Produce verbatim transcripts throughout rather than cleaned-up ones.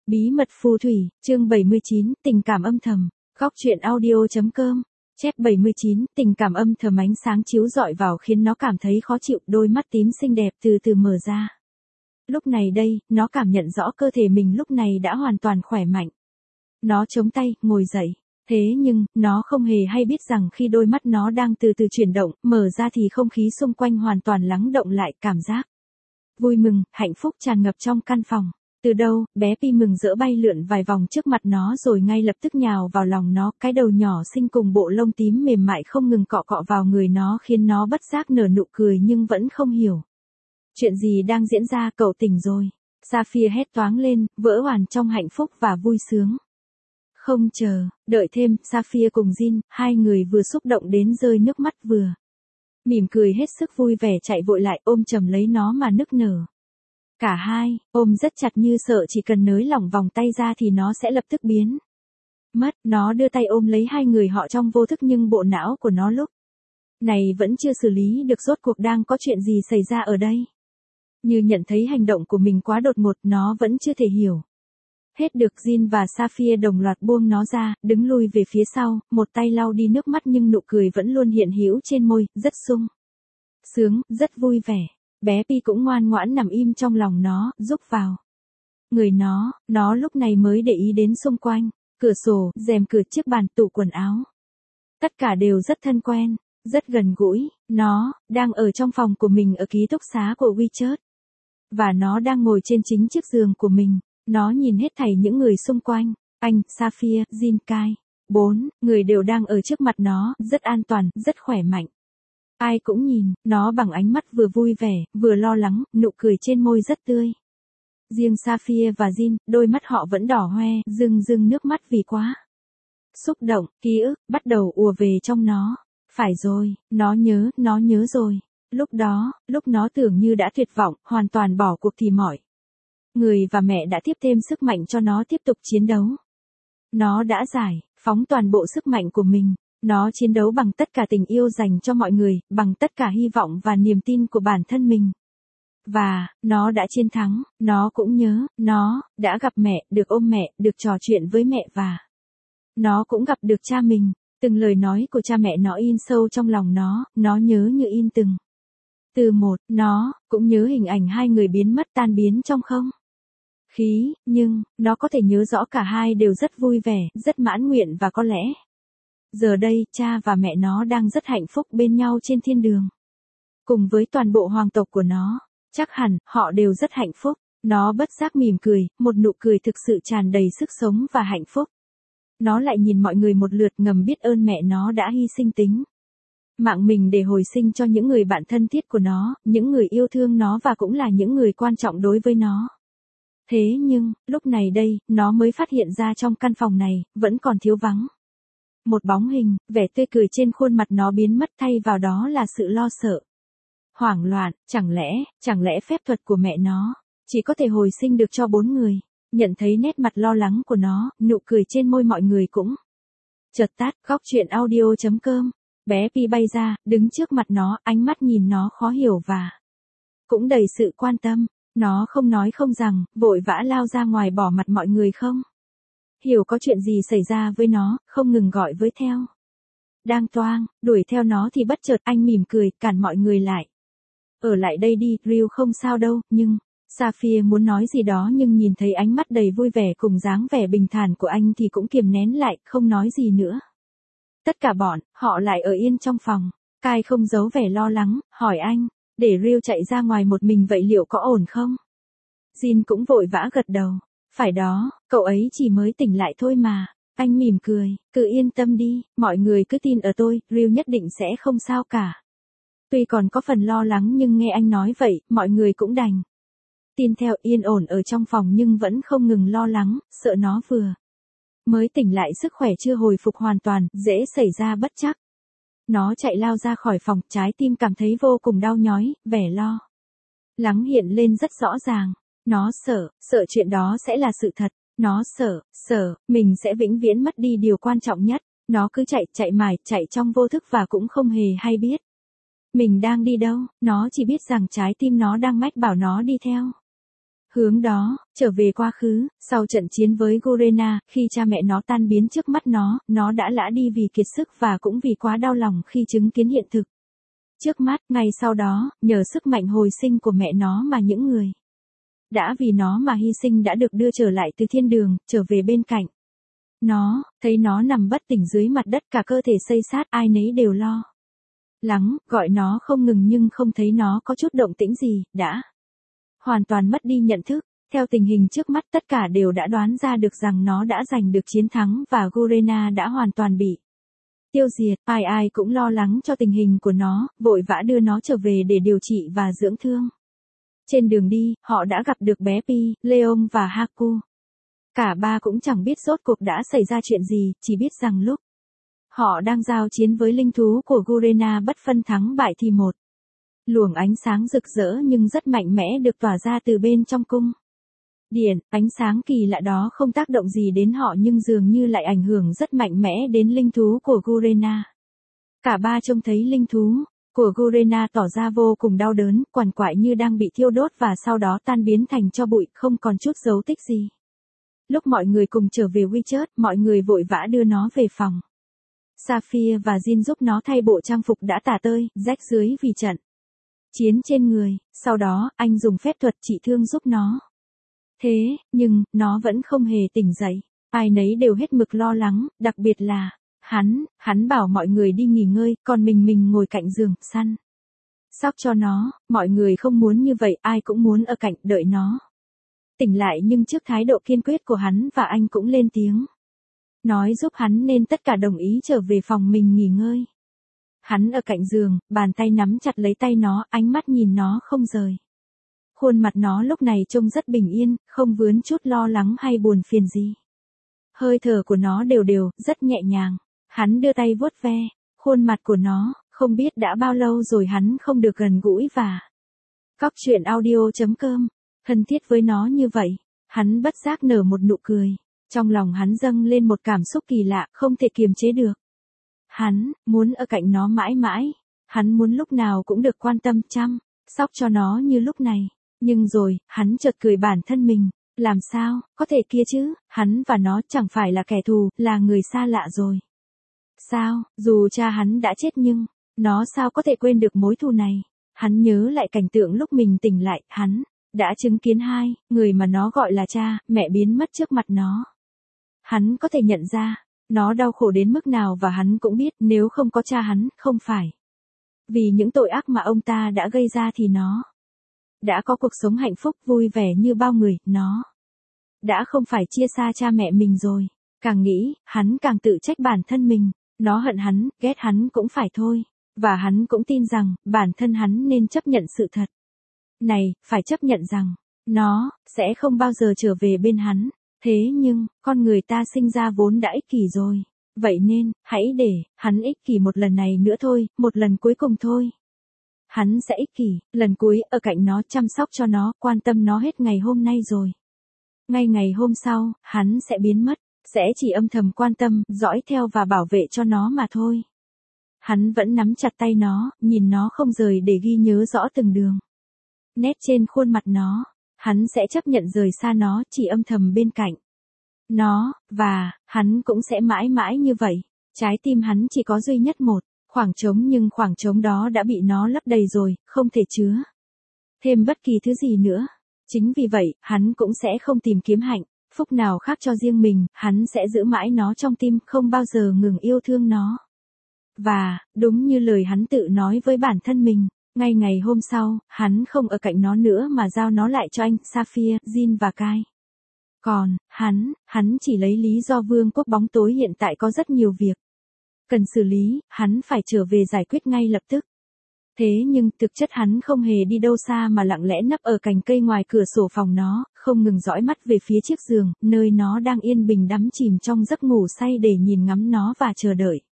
Bí mật phù thủy, chương bảy mươi chín, tình cảm âm thầm, góc truyện audio.com, chép bảy mươi chín, tình cảm âm thầm ánh sáng chiếu rọi vào khiến nó cảm thấy khó chịu, đôi mắt tím xinh đẹp từ từ mở ra. Lúc này đây, nó cảm nhận rõ cơ thể mình lúc này đã hoàn toàn khỏe mạnh. Nó chống tay, ngồi dậy. Thế nhưng, nó không hề hay biết rằng khi đôi mắt nó đang từ từ chuyển động, mở ra thì không khí xung quanh hoàn toàn lắng động lại, cảm giác vui mừng, hạnh phúc tràn ngập trong căn phòng. Từ đâu, bé Pi mừng rỡ bay lượn vài vòng trước mặt nó rồi ngay lập tức nhào vào lòng nó, cái đầu nhỏ xinh cùng bộ lông tím mềm mại không ngừng cọ cọ vào người nó khiến nó bất giác nở nụ cười nhưng vẫn không hiểu. Chuyện gì đang diễn ra, cậu tỉnh rồi. Sapphire hét toáng lên, vỡ hoàn trong hạnh phúc và vui sướng. Không chờ, đợi thêm, Sapphire cùng Jin, hai người vừa xúc động đến rơi nước mắt vừa mỉm cười hết sức vui vẻ chạy vội lại ôm chầm lấy nó mà nức nở. Cả hai, ôm rất chặt như sợ chỉ cần nới lỏng vòng tay ra thì nó sẽ lập tức biến mất. Nó đưa tay ôm lấy hai người họ trong vô thức nhưng bộ não của nó lúc này vẫn chưa xử lý được rốt cuộc đang có chuyện gì xảy ra ở đây. Như nhận thấy hành động của mình quá đột ngột, nó vẫn chưa thể hiểu hết được. Jin và Sapphire đồng loạt buông nó ra, đứng lui về phía sau, một tay lau đi nước mắt nhưng nụ cười vẫn luôn hiện hữu trên môi, rất sung sướng, rất vui vẻ. Bé Pi cũng ngoan ngoãn nằm im trong lòng nó, rúc vào người nó, nó lúc này mới để ý đến xung quanh, cửa sổ, rèm cửa, chiếc bàn, tủ quần áo. Tất cả đều rất thân quen, rất gần gũi. Nó đang ở trong phòng của mình ở ký túc xá của WeChat. Và nó đang ngồi trên chính chiếc giường của mình. Nó nhìn hết thảy những người xung quanh, anh, Sapphire, Jin, Kai. Bốn người đều đang ở trước mặt nó, rất an toàn, rất khỏe mạnh. Ai cũng nhìn nó bằng ánh mắt vừa vui vẻ, vừa lo lắng, nụ cười trên môi rất tươi. Riêng Sapphire và Jin, đôi mắt họ vẫn đỏ hoe, rưng rưng nước mắt vì quá xúc động, ký ức bắt đầu ùa về trong nó. Phải rồi, nó nhớ, nó nhớ rồi. Lúc đó, lúc nó tưởng như đã tuyệt vọng, hoàn toàn bỏ cuộc thì mọi người và mẹ đã tiếp thêm sức mạnh cho nó tiếp tục chiến đấu. Nó đã giải phóng toàn bộ sức mạnh của mình. Nó chiến đấu bằng tất cả tình yêu dành cho mọi người, bằng tất cả hy vọng và niềm tin của bản thân mình. Và, nó đã chiến thắng. Nó cũng nhớ, nó đã gặp mẹ, được ôm mẹ, được trò chuyện với mẹ và nó cũng gặp được cha mình. Từng lời nói của cha mẹ nó in sâu trong lòng nó, nó nhớ như in từng từ một. Nó cũng nhớ hình ảnh hai người biến mất tan biến trong không khí, nhưng nó có thể nhớ rõ cả hai đều rất vui vẻ, rất mãn nguyện và có lẽ giờ đây, cha và mẹ nó đang rất hạnh phúc bên nhau trên thiên đường. Cùng với toàn bộ hoàng tộc của nó, chắc hẳn, họ đều rất hạnh phúc. Nó bất giác mỉm cười, một nụ cười thực sự tràn đầy sức sống và hạnh phúc. Nó lại nhìn mọi người một lượt ngầm biết ơn mẹ nó đã hy sinh tính mạng mình để hồi sinh cho những người bạn thân thiết của nó, những người yêu thương nó và cũng là những người quan trọng đối với nó. Thế nhưng, lúc này đây, nó mới phát hiện ra trong căn phòng này, vẫn còn thiếu vắng một bóng hình. Vẻ tươi cười trên khuôn mặt nó biến mất, thay vào đó là sự lo sợ, hoảng loạn. Chẳng lẽ, chẳng lẽ phép thuật của mẹ nó chỉ có thể hồi sinh được cho bốn người? Nhận thấy nét mặt lo lắng của nó, nụ cười trên môi mọi người cũng chợt tắt. Góc truyện audio.com. Bé Pi bay ra, đứng trước mặt nó, ánh mắt nhìn nó khó hiểu và cũng đầy sự quan tâm. Nó không nói không rằng, vội vã lao ra ngoài bỏ mặt mọi người không hiểu có chuyện gì xảy ra với nó, không ngừng gọi với theo. Đang toang, đuổi theo nó thì bất chợt anh mỉm cười, cản mọi người lại. Ở lại đây đi, Ryu không sao đâu, nhưng... Sapphire muốn nói gì đó nhưng nhìn thấy ánh mắt đầy vui vẻ cùng dáng vẻ bình thản của anh thì cũng kiềm nén lại, không nói gì nữa. Tất cả bọn, họ lại ở yên trong phòng. Kai không giấu vẻ lo lắng, hỏi anh, để Ryu chạy ra ngoài một mình vậy liệu có ổn không? Jin cũng vội vã gật đầu. Phải đó, cậu ấy chỉ mới tỉnh lại thôi mà. Anh mỉm cười, cứ yên tâm đi, mọi người cứ tin ở tôi, Ryu nhất định sẽ không sao cả. Tuy còn có phần lo lắng nhưng nghe anh nói vậy, mọi người cũng đành tin theo. Yên ổn ở trong phòng nhưng vẫn không ngừng lo lắng, sợ nó vừa mới tỉnh lại sức khỏe chưa hồi phục hoàn toàn, dễ xảy ra bất trắc. Nó chạy lao ra khỏi phòng, trái tim cảm thấy vô cùng đau nhói, vẻ lo lắng hiện lên rất rõ ràng. Nó sợ, sợ chuyện đó sẽ là sự thật. Nó sợ, sợ, mình sẽ vĩnh viễn mất đi điều quan trọng nhất. Nó cứ chạy, chạy mãi, chạy trong vô thức và cũng không hề hay biết mình đang đi đâu. Nó chỉ biết rằng trái tim nó đang mách bảo nó đi theo Hướng đó, trở về quá khứ, sau trận chiến với Gurena, khi cha mẹ nó tan biến trước mắt nó, nó đã lã đi vì kiệt sức và cũng vì quá đau lòng khi chứng kiến hiện thực. Trước mắt, ngày sau đó, nhờ sức mạnh hồi sinh của mẹ nó mà những người đã vì nó mà hy sinh đã được đưa trở lại từ thiên đường, trở về bên cạnh. Nó, thấy nó nằm bất tỉnh dưới mặt đất, cả cơ thể xây xát, ai nấy đều lo lắng, gọi nó không ngừng nhưng không thấy nó có chút động tĩnh gì, đã hoàn toàn mất đi nhận thức. Theo tình hình trước mắt, tất cả đều đã đoán ra được rằng nó đã giành được chiến thắng và Gurena đã hoàn toàn bị tiêu diệt. Ai ai cũng lo lắng cho tình hình của nó, vội vã đưa nó trở về để điều trị và dưỡng thương. Trên đường đi, họ đã gặp được bé Pi, Leon và Haku. Cả ba cũng chẳng biết rốt cuộc đã xảy ra chuyện gì, chỉ biết rằng lúc họ đang giao chiến với linh thú của Gurena bất phân thắng bại thì một luồng ánh sáng rực rỡ nhưng rất mạnh mẽ được tỏa ra từ bên trong cung điện. Ánh sáng kỳ lạ đó không tác động gì đến họ nhưng dường như lại ảnh hưởng rất mạnh mẽ đến linh thú của Gurena. Cả ba trông thấy linh thú của Gurena tỏ ra vô cùng đau đớn, quằn quại như đang bị thiêu đốt và sau đó tan biến thành tro bụi, không còn chút dấu tích gì. Lúc mọi người cùng trở về WeChat, mọi người vội vã đưa nó về phòng. Sapphire và Jin giúp nó thay bộ trang phục đã tả tơi, rách rưới vì trận chiến trên người, sau đó, anh dùng phép thuật trị thương giúp nó. Thế, nhưng, nó vẫn không hề tỉnh dậy. Ai nấy đều hết mực lo lắng, đặc biệt là hắn, hắn bảo mọi người đi nghỉ ngơi, còn mình mình ngồi cạnh giường, săn sóc cho nó. Mọi người không muốn như vậy, ai cũng muốn ở cạnh, đợi nó tỉnh lại, nhưng trước thái độ kiên quyết của hắn và anh cũng lên tiếng nói giúp hắn nên tất cả đồng ý trở về phòng mình nghỉ ngơi. Hắn ở cạnh giường, bàn tay nắm chặt lấy tay nó, ánh mắt nhìn nó không rời. Khuôn mặt nó lúc này trông rất bình yên, không vướng chút lo lắng hay buồn phiền gì. Hơi thở của nó đều đều, rất nhẹ nhàng. Hắn đưa tay vuốt ve khuôn mặt của nó, không biết đã bao lâu rồi hắn không được gần gũi và Cóc truyện audio chấm com thân thiết với nó như vậy. Hắn bất giác nở một nụ cười. Trong lòng hắn dâng lên một cảm xúc kỳ lạ, không thể kiềm chế được. Hắn muốn ở cạnh nó mãi mãi. Hắn muốn lúc nào cũng được quan tâm chăm sóc cho nó như lúc này. Nhưng rồi, hắn chợt cười bản thân mình. Làm sao, có thể kia chứ, hắn và nó chẳng phải là kẻ thù, là người xa lạ rồi. Sao, dù cha hắn đã chết nhưng, nó sao có thể quên được mối thù này. Hắn nhớ lại cảnh tượng lúc mình tỉnh lại, hắn đã chứng kiến hai người mà nó gọi là cha, mẹ biến mất trước mặt nó. Hắn có thể nhận ra, nó đau khổ đến mức nào và hắn cũng biết nếu không có cha hắn, không phải vì những tội ác mà ông ta đã gây ra thì nó đã có cuộc sống hạnh phúc vui vẻ như bao người, nó đã không phải chia xa cha mẹ mình rồi. Càng nghĩ, hắn càng tự trách bản thân mình, nó hận hắn, ghét hắn cũng phải thôi. Và hắn cũng tin rằng, bản thân hắn nên chấp nhận sự thật này, phải chấp nhận rằng, nó sẽ không bao giờ trở về bên hắn. Thế nhưng, con người ta sinh ra vốn đã ích kỷ rồi. Vậy nên, hãy để hắn ích kỷ một lần này nữa thôi, một lần cuối cùng thôi. Hắn sẽ ích kỷ, lần cuối, ở cạnh nó, chăm sóc cho nó, quan tâm nó hết ngày hôm nay rồi. Ngay ngày hôm sau, hắn sẽ biến mất, sẽ chỉ âm thầm quan tâm, dõi theo và bảo vệ cho nó mà thôi. Hắn vẫn nắm chặt tay nó, nhìn nó không rời để ghi nhớ rõ từng đường nét trên khuôn mặt nó. Hắn sẽ chấp nhận rời xa nó, chỉ âm thầm bên cạnh nó, và hắn cũng sẽ mãi mãi như vậy. Trái tim hắn chỉ có duy nhất một khoảng trống, nhưng khoảng trống đó đã bị nó lấp đầy rồi, không thể chứa thêm bất kỳ thứ gì nữa. Chính vì vậy, hắn cũng sẽ không tìm kiếm hạnh phúc nào khác cho riêng mình, hắn sẽ giữ mãi nó trong tim, không bao giờ ngừng yêu thương nó. Và, đúng như lời hắn tự nói với bản thân mình, ngay ngày hôm sau, hắn không ở cạnh nó nữa mà giao nó lại cho anh, Sapphire, Jin và Kai. Còn, hắn, hắn chỉ lấy lý do vương quốc bóng tối hiện tại có rất nhiều việc cần xử lý, hắn phải trở về giải quyết ngay lập tức. Thế nhưng, thực chất hắn không hề đi đâu xa mà lặng lẽ nấp ở cành cây ngoài cửa sổ phòng nó, không ngừng dõi mắt về phía chiếc giường, nơi nó đang yên bình đắm chìm trong giấc ngủ say để nhìn ngắm nó và chờ đợi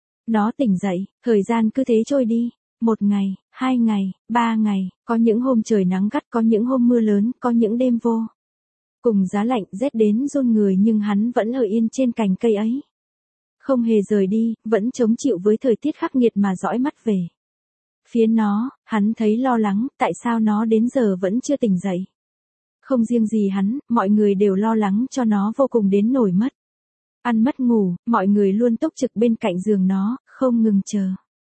nó tỉnh dậy. Thời gian cứ thế trôi đi. Một ngày, hai ngày, ba ngày, có những hôm trời nắng gắt, có những hôm mưa lớn, có những đêm vô cùng giá lạnh rét đến run người, nhưng hắn vẫn ở yên trên cành cây ấy. Không hề rời đi, vẫn chống chịu với thời tiết khắc nghiệt mà dõi mắt về phía nó. Hắn thấy lo lắng, tại sao nó đến giờ vẫn chưa tỉnh dậy. Không riêng gì hắn, mọi người đều lo lắng cho nó vô cùng đến nổi mất. Ăn mất ngủ, mọi người luôn túc trực bên cạnh giường nó, không ngừng chờ.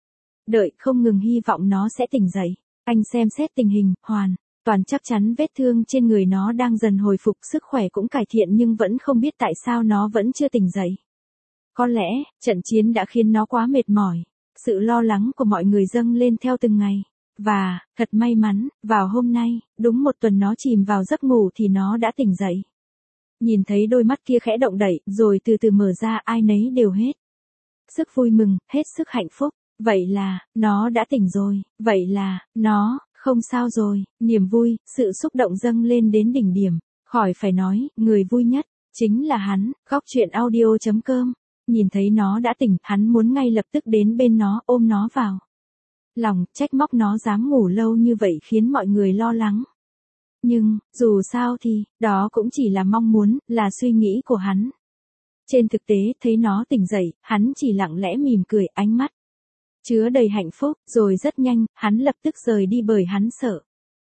Đợi, không ngừng hy vọng nó sẽ tỉnh dậy. Anh xem xét tình hình, hoàn toàn chắc chắn vết thương trên người nó đang dần hồi phục, sức khỏe cũng cải thiện, nhưng vẫn không biết tại sao nó vẫn chưa tỉnh dậy. Có lẽ, trận chiến đã khiến nó quá mệt mỏi. Sự lo lắng của mọi người dâng lên theo từng ngày. Và, thật may mắn, vào hôm nay, đúng một tuần nó chìm vào giấc ngủ thì nó đã tỉnh dậy. Nhìn thấy đôi mắt kia khẽ động đậy, rồi từ từ mở ra, ai nấy đều hết sức vui mừng, hết sức hạnh phúc. Vậy là, nó đã tỉnh rồi, vậy là, nó, không sao rồi, niềm vui, sự xúc động dâng lên đến đỉnh điểm. Khỏi phải nói, người vui nhất, chính là hắn. Góc truyện audio chấm com. Nhìn thấy nó đã tỉnh, hắn muốn ngay lập tức đến bên nó, ôm nó vào lòng, trách móc nó dám ngủ lâu như vậy khiến mọi người lo lắng. Nhưng, dù sao thì, đó cũng chỉ là mong muốn, là suy nghĩ của hắn. Trên thực tế, thấy nó tỉnh dậy, hắn chỉ lặng lẽ mỉm cười, ánh mắt chứa đầy hạnh phúc, rồi rất nhanh, hắn lập tức rời đi bởi hắn sợ.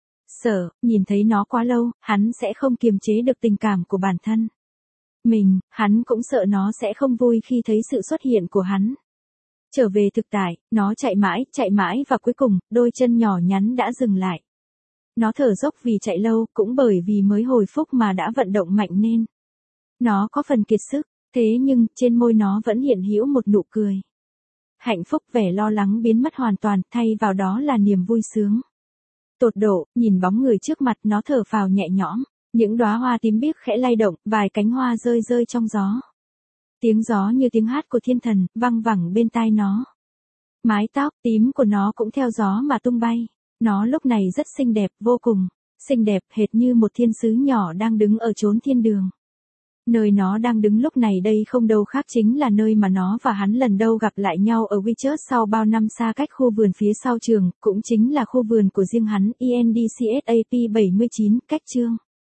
Sợ, nhìn thấy nó quá lâu, hắn sẽ không kiềm chế được tình cảm của bản thân mình, hắn cũng sợ nó sẽ không vui khi thấy sự xuất hiện của hắn. Trở về thực tại, nó chạy mãi, chạy mãi và cuối cùng, đôi chân nhỏ nhắn đã dừng lại. Nó thở dốc vì chạy lâu, cũng bởi vì mới hồi phục mà đã vận động mạnh nên nó có phần kiệt sức, thế nhưng, trên môi nó vẫn hiện hữu một nụ cười. Hạnh phúc, vẻ lo lắng biến mất hoàn toàn, thay vào đó là niềm vui sướng tột độ. Nhìn bóng người trước mặt, nó thở phào nhẹ nhõm. Những đóa hoa tím biếc khẽ lay động, vài cánh hoa rơi rơi trong gió. Tiếng gió như tiếng hát của thiên thần, văng vẳng bên tai nó. Mái tóc tím của nó cũng theo gió mà tung bay. Nó lúc này rất xinh đẹp, vô cùng xinh đẹp, hệt như một thiên sứ nhỏ đang đứng ở chốn thiên đường. Nơi nó đang đứng lúc này đây không đâu khác chính là nơi mà nó và hắn lần đầu gặp lại nhau ở WeChurch sau bao năm xa cách. Khu vườn phía sau trường, cũng chính là khu vườn của riêng hắn. E N D C S A P bảy mươi chín, cách chương